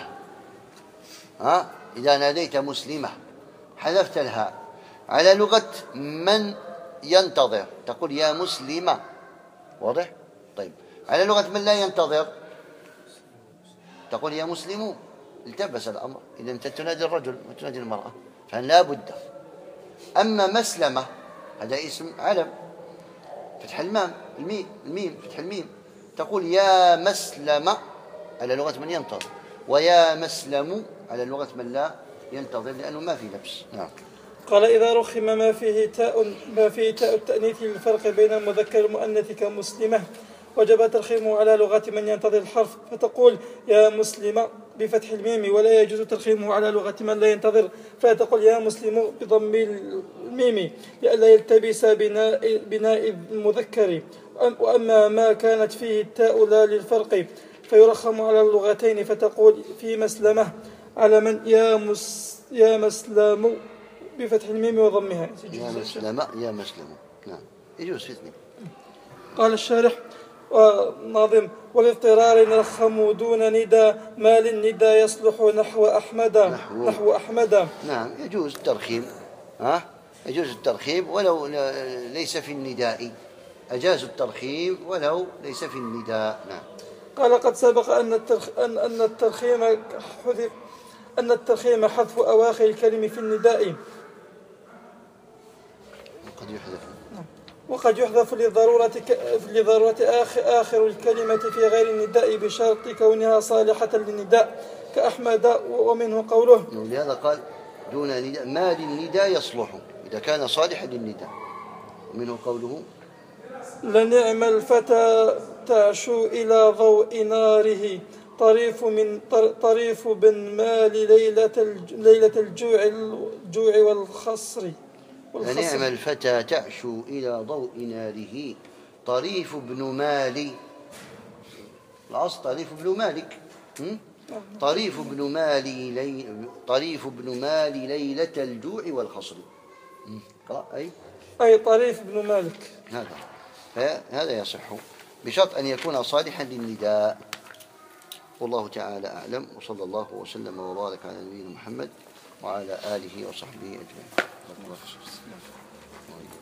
إذا ناديت مسلمة حذفت الهاء، على لغة من ينتظر تقول يا مسلمة، واضح؟ طيب على لغة من لا ينتظر تقول يا مسلم. التبس الأمر، إذا أنت تنادي الرجل وتنادي المرأة فلا بد. أما مسلمة هذا اسم علم، فتح الميم فتح الميم، تقول يا مسلمة على لغة من ينتظر، ويا مسلم على لغة من لا ينتظر، لأنه ما في لبس. نعم.
قال: إذا رخم ما فيه تاء التأنيث للفرق بين المذكر والمؤنث كمسلمة وجب ترخيمه على لغة من ينتظر الحرف، فتقول يا مسلمة بفتح الميم، ولا يجوز ترخيمه على لغة من لا ينتظر، فتقول يا مسلم بضم الميم لئلا يلتبس بناء المذكر. وأما ما كانت فيه التاء لا للفرق فيرخم على اللغتين، فتقول في مسلمة على من يا مسلم بفتح الميم وضمها.
يا مسلمة يا مسلم. نعم يجوز في اثنين.
قال الشارح وناظم: والاضطرار نرخم دون ندى، ما للندى يصلح نحو أحمد.
نعم يجوز الترخيم، يجوز الترخيم ولو ليس في النداء، أجاز الترخيم ولو ليس في النداء. نعم.
قال: قد سبق أن الترخيم حذف أواخر الكلم في النداء، وقد يحذف لضرورة آخر الكلمة في غير النداء بشرط كونها صالحة للنداء كأحمد. ومنه قوله،
لهذا قال دون نداء ما للنداء يصلح إذا كان صالحا للنداء. ومنه قوله
لنعم الفتى تعشو إلى ضوء ناره، طريف بن مال ليلة الجوع والخصر.
لنعم الفتى تعشو إلى ضوء ناره، طريف بن مالي، الأصل طريف بن مالك، طريف بن مالي ليلة الجوع والخصر.
أي طريف بن مالك.
هذا يصح بشرط أن يكون صالحا للنداء. والله تعالى أعلم، وصلى الله وسلم وبارك على نبينا محمد وعلى آله وصحبه أجمعين.